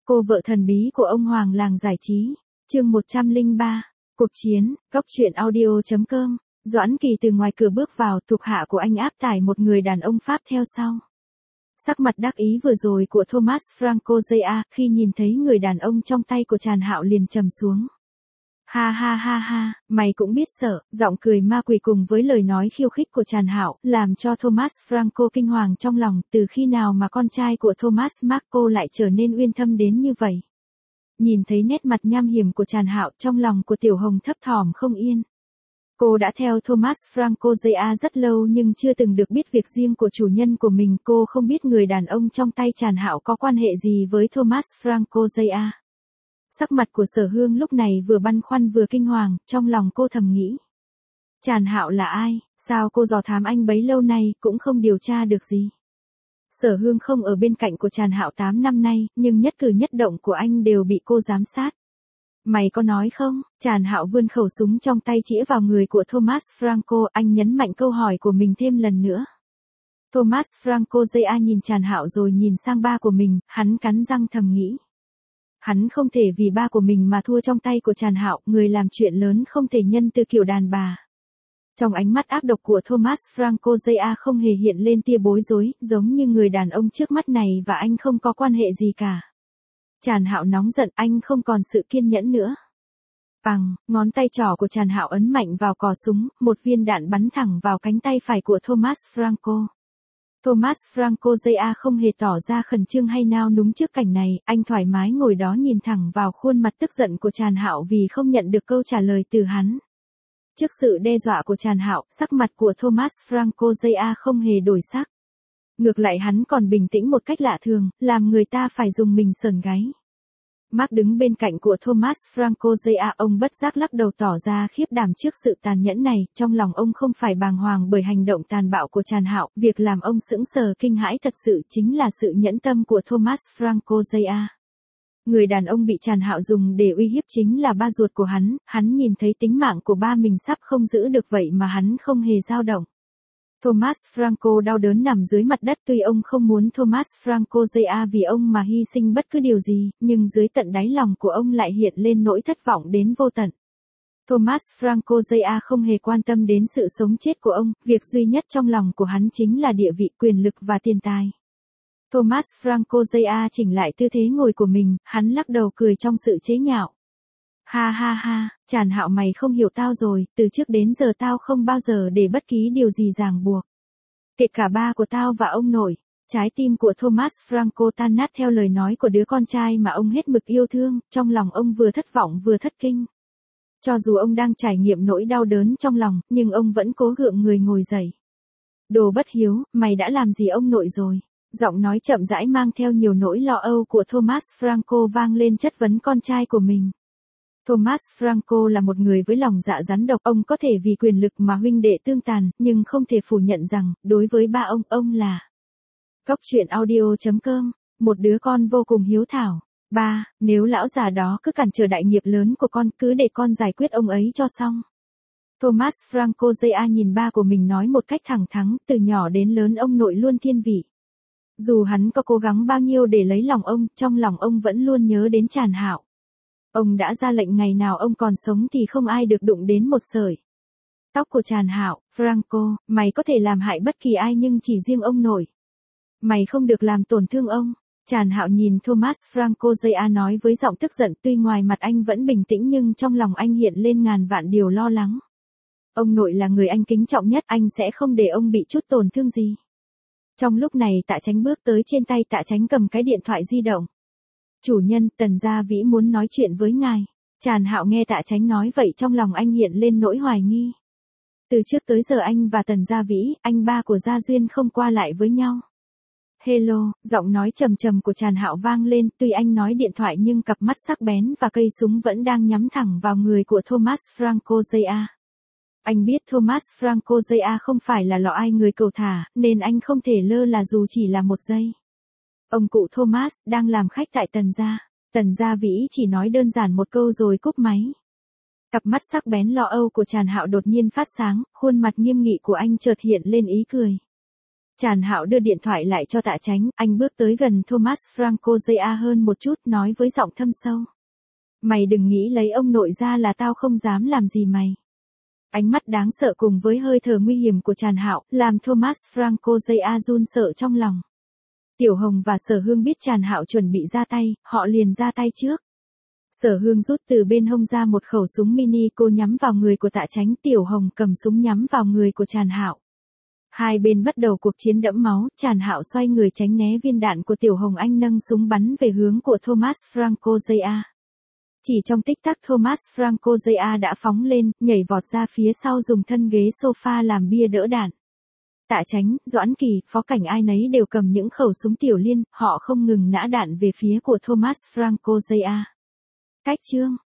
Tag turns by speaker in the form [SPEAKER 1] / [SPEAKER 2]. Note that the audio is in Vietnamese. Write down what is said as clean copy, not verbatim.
[SPEAKER 1] Cô vợ thần bí của ông Hoàng làng giải trí. Chương 103. Cuộc chiến. Góc truyện audio.com. Doãn Kỳ từ ngoài cửa bước vào, thuộc hạ của anh áp tải một người đàn ông Pháp theo sau. Sắc mặt đắc ý vừa rồi của Thomas Franco J.A. khi nhìn thấy người đàn ông trong tay của Tràn Hạo liền trầm xuống. Ha ha ha ha, mày cũng biết sợ, giọng cười ma quỷ cùng với lời nói khiêu khích của Tràn Hạo, làm cho Thomas Franco kinh hoàng trong lòng, từ khi nào mà con trai của Thomas Marco lại trở nên uyên thâm đến như vậy. Nhìn thấy nét mặt nham hiểm của Tràn Hạo, trong lòng của Tiểu Hồng thấp thỏm không yên. Cô đã theo Thomas Franco J.A. rất lâu nhưng chưa từng được biết việc riêng của chủ nhân của mình. Cô không biết người đàn ông trong tay Tràn Hạo có quan hệ gì với Thomas Franco J.A. Sắc mặt của Sở Hương lúc này vừa băn khoăn vừa kinh hoàng, trong lòng cô thầm nghĩ. Tràn Hạo là ai, sao cô dò thám anh bấy lâu nay cũng không điều tra được gì. Sở Hương không ở bên cạnh của Tràn Hạo 8 năm nay, nhưng nhất cử nhất động của anh đều bị cô giám sát. Mày có nói không? Tràn Hạo vươn khẩu súng trong tay chĩa vào người của Thomas Franco, anh nhấn mạnh câu hỏi của mình thêm lần nữa. Thomas Franco J.A. nhìn Tràn Hạo rồi nhìn sang ba của mình, hắn cắn răng thầm nghĩ. Hắn không thể vì ba của mình mà thua trong tay của Tràn Hạo, người làm chuyện lớn không thể nhân từ kiểu đàn bà. Trong ánh mắt ác độc của Thomas Franco J.A. không hề hiện lên tia bối rối, giống như người đàn ông trước mắt này và anh không có quan hệ gì cả. Tràn Hạo nóng giận, anh không còn sự kiên nhẫn nữa. Bằng, ngón tay trỏ của Tràn Hạo ấn mạnh vào cò súng, một viên đạn bắn thẳng vào cánh tay phải của Thomas Franco. Thomas Franco J.A. không hề tỏ ra khẩn trương hay nao núng trước cảnh này, anh thoải mái ngồi đó nhìn thẳng vào khuôn mặt tức giận của Tràn Hạo vì không nhận được câu trả lời từ hắn. Trước sự đe dọa của Tràn Hạo, sắc mặt của Thomas Franco J.A. không hề đổi sắc. Ngược lại hắn còn bình tĩnh một cách lạ thường, làm người ta phải dùng mình sởn gáy. Mark đứng bên cạnh của Thomas Franco J.A. Ông bất giác lắc đầu tỏ ra khiếp đảm trước sự tàn nhẫn này, trong lòng ông không phải bàng hoàng bởi hành động tàn bạo của Tràn Hạo, việc làm ông sững sờ kinh hãi thật sự chính là sự nhẫn tâm của Thomas Franco J.A. Người đàn ông bị Tràn Hạo dùng để uy hiếp chính là ba ruột của hắn nhìn thấy tính mạng của ba mình sắp không giữ được vậy mà hắn không hề dao động. Thomas Franco đau đớn nằm dưới mặt đất, tuy ông không muốn Thomas Franco J.A. vì ông mà hy sinh bất cứ điều gì, nhưng dưới tận đáy lòng của ông lại hiện lên nỗi thất vọng đến vô tận. Thomas Franco J.A. không hề quan tâm đến sự sống chết của ông, việc duy nhất trong lòng của hắn chính là địa vị, quyền lực và tiền tài. Thomas Franco J.A. chỉnh lại tư thế ngồi của mình, hắn lắc đầu cười trong sự chế nhạo. Ha ha ha, Tràn Hạo mày không hiểu tao rồi, từ trước đến giờ tao không bao giờ để bất kỳ điều gì ràng buộc. Kể cả ba của tao và ông nội. Trái tim của Thomas Franco tan nát theo lời nói của đứa con trai mà ông hết mực yêu thương, trong lòng ông vừa thất vọng vừa thất kinh. Cho dù ông đang trải nghiệm nỗi đau đớn trong lòng, nhưng ông vẫn cố gượng người ngồi dậy. Đồ bất hiếu, mày đã làm gì ông nội rồi? Giọng nói chậm rãi mang theo nhiều nỗi lo âu của Thomas Franco vang lên chất vấn con trai của mình. Thomas Franco là một người với lòng dạ rắn độc, ông có thể vì quyền lực mà huynh đệ tương tàn, nhưng không thể phủ nhận rằng, đối với ba ông là Góc truyện audio.com, một đứa con vô cùng hiếu thảo. Ba, nếu lão già đó cứ cản trở đại nghiệp lớn của con, cứ để con giải quyết ông ấy cho xong. Thomas Franco J.A. nhìn ba của mình nói một cách thẳng thắn, từ nhỏ đến lớn ông nội luôn thiên vị. Dù hắn có cố gắng bao nhiêu để lấy lòng ông, trong lòng ông vẫn luôn nhớ đến Tràn Hạo. Ông đã ra lệnh ngày nào ông còn sống thì không ai được đụng đến một sợi tóc của Tràn Hạo. Franco, mày có thể làm hại bất kỳ ai nhưng chỉ riêng ông nội. Mày không được làm tổn thương ông. Tràn Hạo nhìn Thomas Franco J.A. nói với giọng tức giận, tuy ngoài mặt anh vẫn bình tĩnh nhưng trong lòng anh hiện lên ngàn vạn điều lo lắng. Ông nội là người anh kính trọng nhất, anh sẽ không để ông bị chút tổn thương gì. Trong lúc này Tạ Chánh bước tới, trên tay Tạ Chánh cầm cái điện thoại di động. Chủ nhân, Tần Gia Vĩ muốn nói chuyện với ngài. Tràn Hạo nghe Tạ Chánh nói vậy trong lòng anh hiện lên nỗi hoài nghi. Từ trước tới giờ anh và Tần Gia Vĩ, anh ba của Gia Duyên không qua lại với nhau. Hello, giọng nói trầm trầm của Tràn Hạo vang lên, tuy anh nói điện thoại nhưng cặp mắt sắc bén và cây súng vẫn đang nhắm thẳng vào người của Thomas Franco J.A. Anh biết Thomas Franco J.A. không phải là loại ai người cầu thả, nên anh không thể lơ là dù chỉ là một giây. Ông cụ Thomas đang làm khách tại Tần Gia. Tần Gia Vĩ chỉ nói đơn giản một câu rồi cúp máy. Cặp mắt sắc bén lo âu của Tràn Hạo đột nhiên phát sáng, khuôn mặt nghiêm nghị của anh chợt hiện lên ý cười. Tràn Hạo đưa điện thoại lại cho Tạ Chánh, anh bước tới gần Thomas Franco Zia hơn một chút nói với giọng thâm sâu. Mày đừng nghĩ lấy ông nội ra là tao không dám làm gì mày. Ánh mắt đáng sợ cùng với hơi thở nguy hiểm của Tràn Hạo làm Thomas Franco Zia run sợ trong lòng. Tiểu Hồng và Sở Hương biết Tràn Hạo chuẩn bị ra tay, họ liền ra tay trước. Sở Hương rút từ bên hông ra một khẩu súng mini cô nhắm vào người của Tạ Chánh, Tiểu Hồng cầm súng nhắm vào người của Tràn Hạo. Hai bên bắt đầu cuộc chiến đẫm máu, Tràn Hạo xoay người tránh né viên đạn của Tiểu Hồng, anh nâng súng bắn về hướng của Thomas Franco Zia. Chỉ trong tích tắc Thomas Franco Zia đã phóng lên, nhảy vọt ra phía sau dùng thân ghế sofa làm bia đỡ đạn. Tạ Chánh, Doãn Kỳ, Phó Cảnh ai nấy đều cầm những khẩu súng tiểu liên, họ không ngừng nã đạn về phía của Thomas Franco Zia. Cách chương